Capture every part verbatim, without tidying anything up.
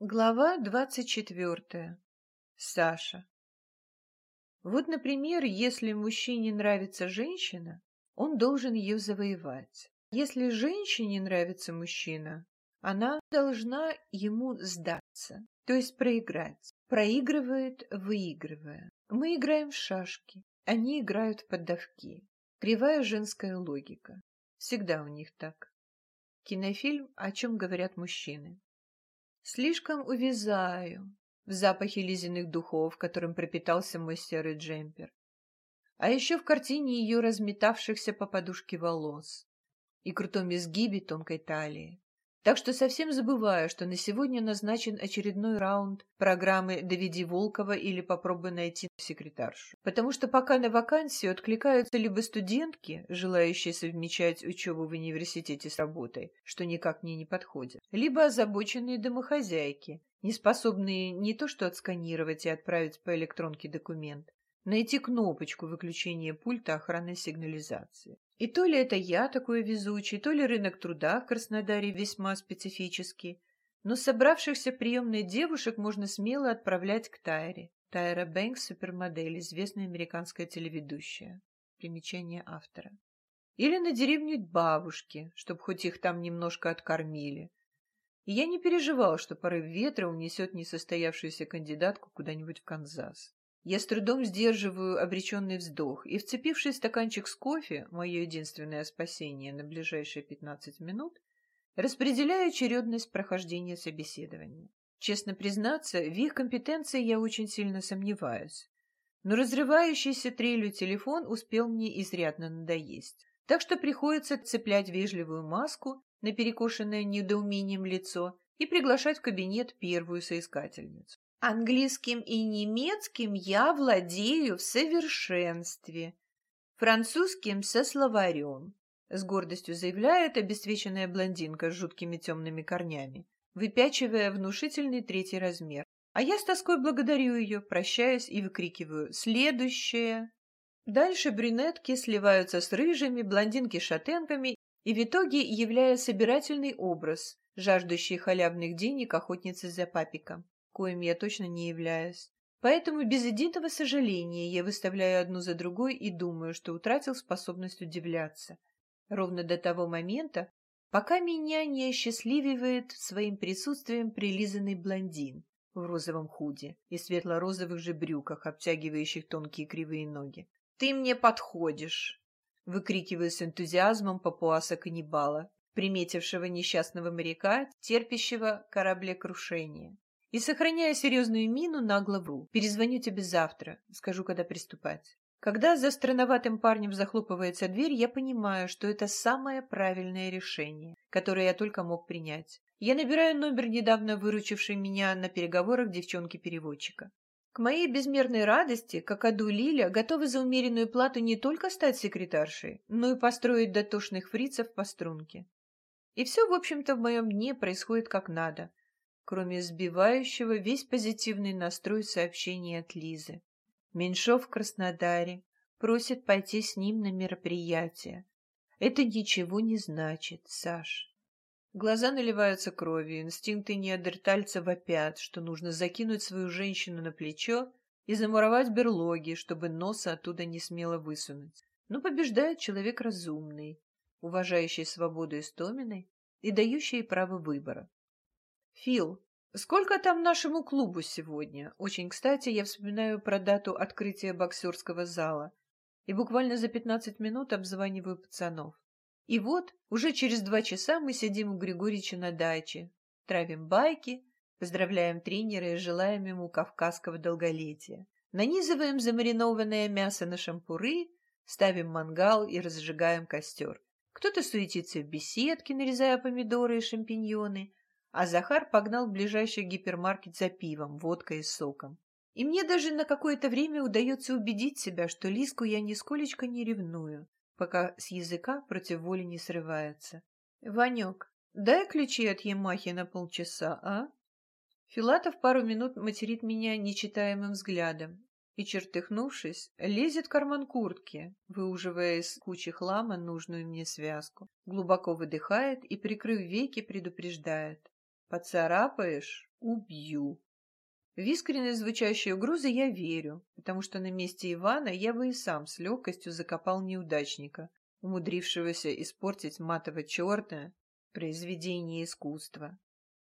Глава двадцать четвертая. Саша. Вот, например, если мужчине нравится женщина, он должен ее завоевать. Если женщине нравится мужчина, она должна ему сдаться, то есть проиграть. Проигрывает, выигрывая. Мы играем в шашки, они играют в поддавки. Кривая женская логика. Всегда у них так. Кинофильм «О чем говорят мужчины». Слишком увязаю в запахе Лизиных духов, которым пропитался мой серый джемпер. А еще в картине ее разметавшихся по подушке волос и крутом изгибе тонкой талии. Так что совсем забываю, что на сегодня назначен очередной раунд программы «Доведи Волкова» или «Попробуй найти секретаршу». Потому что пока на вакансию откликаются либо студентки, желающие совмещать учебу в университете с работой, что никак мне не подходит, либо озабоченные домохозяйки, не способные не то что отсканировать и отправить по электронке документ, найти кнопочку выключения пульта охранной сигнализации. И то ли это я такой везучий, то ли рынок труда в Краснодаре весьма специфический, но собравшихся в приемной девушек можно смело отправлять к Тайре. Тайра Бэнкс, супермодель, известная американская телеведущая. Примечание автора. Или на деревню бабушки, чтобы хоть их там немножко откормили. И я не переживал, что порыв ветра унесет несостоявшуюся кандидатку куда-нибудь в Канзас. Я с трудом сдерживаю обреченный вздох и, вцепившись в стаканчик с кофе, мое единственное спасение на ближайшие пятнадцать минут, распределяю очередность прохождения собеседования. Честно признаться, в их компетенции я очень сильно сомневаюсь. Но разрывающийся трелью телефон успел мне изрядно надоесть. Так что приходится цеплять вежливую маску на перекошенное недоумением лицо и приглашать в кабинет первую соискательницу. Английским и немецким я владею в совершенстве, французским со словарем, с гордостью заявляет обесцвеченная блондинка с жуткими темными корнями, выпячивая внушительный третий размер. А я с тоской благодарю ее, прощаясь и выкрикиваю «Следующее!». Дальше брюнетки сливаются с рыжими, блондинки с шатенками и в итоге являя собирательный образ, жаждущий халявных денег охотницы за папиком, коим я точно не являюсь. Поэтому без единого сожаления я выставляю одну за другой и думаю, что утратил способность удивляться. Ровно до того момента, пока меня не осчастлививает своим присутствием прилизанный блондин в розовом худи и светло-розовых же брюках, обтягивающих тонкие кривые ноги. «Ты мне подходишь!» — выкрикиваю с энтузиазмом папуаса-каннибала, приметившего несчастного моряка, терпящего кораблекрушение. И, сохраняя серьезную мину, нагло вру. «Перезвоню тебе завтра, скажу, когда приступать». Когда за странноватым парнем захлопывается дверь, я понимаю, что это самое правильное решение, которое я только мог принять. Я набираю номер недавно выручившей меня на переговорах девчонки-переводчика. К моей безмерной радости, какаду Лиля готова за умеренную плату не только стать секретаршей, но и построить дотошных фрицев по струнке. И все, в общем-то, в моем дне происходит как надо, кроме сбивающего весь позитивный настрой сообщения от Лизы. Меньшов в Краснодаре просит пойти с ним на мероприятие. Это ничего не значит, Саш. Глаза наливаются кровью, инстинкты неандертальца вопят, что нужно закинуть свою женщину на плечо и замуровать берлоги, чтобы носа оттуда не смело высунуть. Но побеждает человек разумный, уважающий свободу Истоминой и дающий ей право выбора. «Фил, сколько там нашему клубу сегодня?» Очень кстати, я вспоминаю про дату открытия боксерского зала и буквально за пятнадцать минут обзваниваю пацанов. И вот, уже через два часа мы сидим у Григорича на даче, травим байки, поздравляем тренера и желаем ему кавказского долголетия. Нанизываем замаринованное мясо на шампуры, ставим мангал и разжигаем костер. Кто-то суетится в беседке, нарезая помидоры и шампиньоны, а Захар погнал в ближайший гипермаркет за пивом, водкой и соком. И мне даже на какое-то время удается убедить себя, что Лизку я нисколечко не ревную, пока с языка против воли не срывается. «Ванек, дай ключи от Ямахи на полчаса, а?» Филатов пару минут материт меня нечитаемым взглядом и, чертыхнувшись, лезет в карман куртки, выуживая из кучи хлама нужную мне связку, глубоко выдыхает и, прикрыв веки, предупреждает. Поцарапаешь — убью. В искренне звучащей угрозы я верю, потому что на месте Ивана я бы и сам с легкостью закопал неудачника, умудрившегося испортить матово-черное произведение искусства.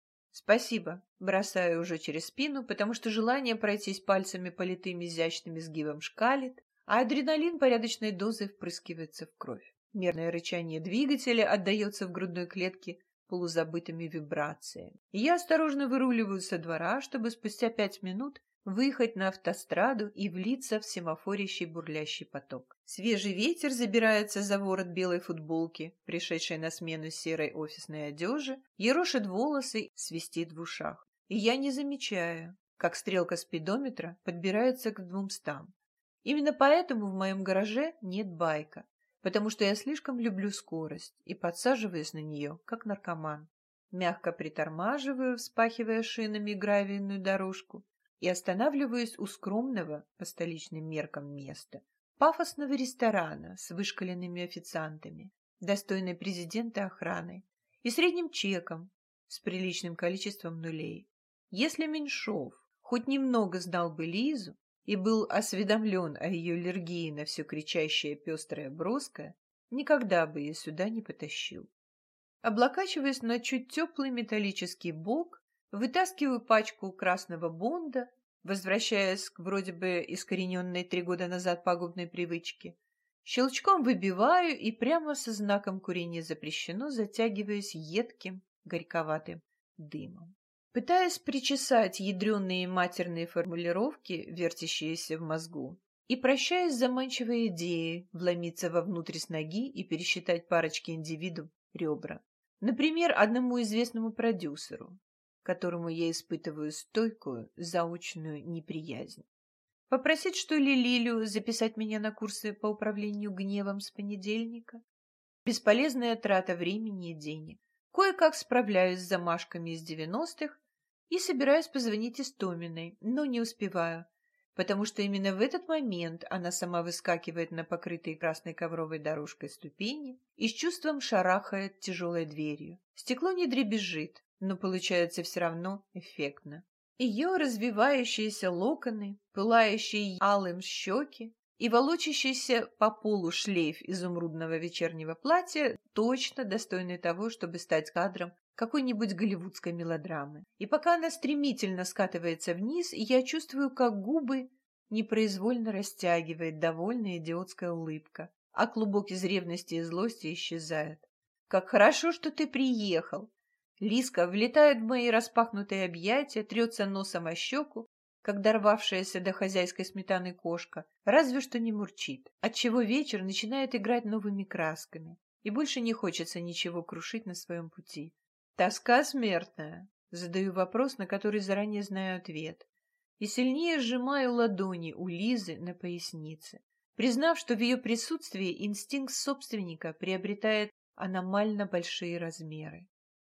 Спасибо, бросаю уже через спину, потому что желание пройтись пальцами по литым изящным изгибам шкалит, а адреналин порядочной дозой впрыскивается в кровь. Мерное рычание двигателя отдается в грудной клетке полузабытыми вибрациями. И я осторожно выруливаю со двора, чтобы спустя пять минут выехать на автостраду и влиться в семафорящий бурлящий поток. Свежий ветер забирается за ворот белой футболки, пришедшей на смену серой офисной одежи, ерошит волосы, свистит в ушах. И я не замечаю, как стрелка спидометра подбирается к двумстам. Именно поэтому в моем гараже нет байка, потому что я слишком люблю скорость и подсаживаюсь на нее, как наркоман. Мягко притормаживаю, вспахивая шинами гравийную дорожку, и останавливаюсь у скромного, по столичным меркам, места, пафосного ресторана с вышкаленными официантами, достойной президента охраной и средним чеком с приличным количеством нулей. Если Меньшов хоть немного знал бы Лизу и был осведомлен о ее аллергии на все кричащее пестрое броское, никогда бы ее сюда не потащил. Облокачиваясь на чуть теплый металлический бок, вытаскиваю пачку красного бонда, возвращаясь к вроде бы искорененной три года назад пагубной привычке. Щелчком выбиваю и прямо со знаком «Курение запрещено» затягиваюсь едким, горьковатым дымом. Пытаясь причесать ядреные матерные формулировки, вертящиеся в мозгу, и прощаясь с заманчивой идеей вломиться вовнутрь с ноги и пересчитать парочки индивидов ребра. Например, одному известному продюсеру, которому я испытываю стойкую, заочную неприязнь. Попросить, что ли, Лилю записать меня на курсы по управлению гневом с понедельника? Бесполезная трата времени и денег. Кое-как справляюсь с замашками из девяностых и собираюсь позвонить Истоминой, но не успеваю, потому что именно в этот момент она сама выскакивает на покрытые красной ковровой дорожкой ступени и с чувством шарахает тяжелой дверью. Стекло не дребезжит, но получается все равно эффектно. Ее развивающиеся локоны, пылающие алым щеки и волочащийся по полу шлейф изумрудного вечернего платья точно достойны того, чтобы стать кадром какой-нибудь голливудской мелодрамы. И пока она стремительно скатывается вниз, я чувствую, как губы непроизвольно растягивает довольная идиотская улыбка, а клубок из ревности и злости исчезает. «Как хорошо, что ты приехал!» Лизка влетает в мои распахнутые объятия, трется носом о щеку, как дорвавшаяся до хозяйской сметаны кошка, разве что не мурчит, отчего вечер начинает играть новыми красками, и больше не хочется ничего крушить на своем пути. Тоска смертная. Задаю вопрос, на который заранее знаю ответ, и сильнее сжимаю ладони у Лизы на пояснице, признав, что в ее присутствии инстинкт собственника приобретает аномально большие размеры.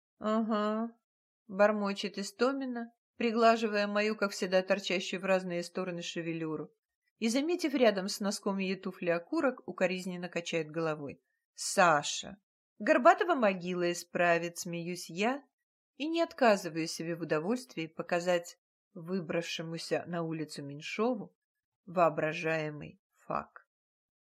«Ага», — бормочет Истомина, приглаживая мою, как всегда, торчащую в разные стороны шевелюру, и, заметив рядом с носком ее туфли окурок, укоризненно качает головой. «Саша! Горбатова могила исправит», — смеюсь я, и не отказываю себе в удовольствии показать выбравшемуся на улицу Меньшову воображаемый факт.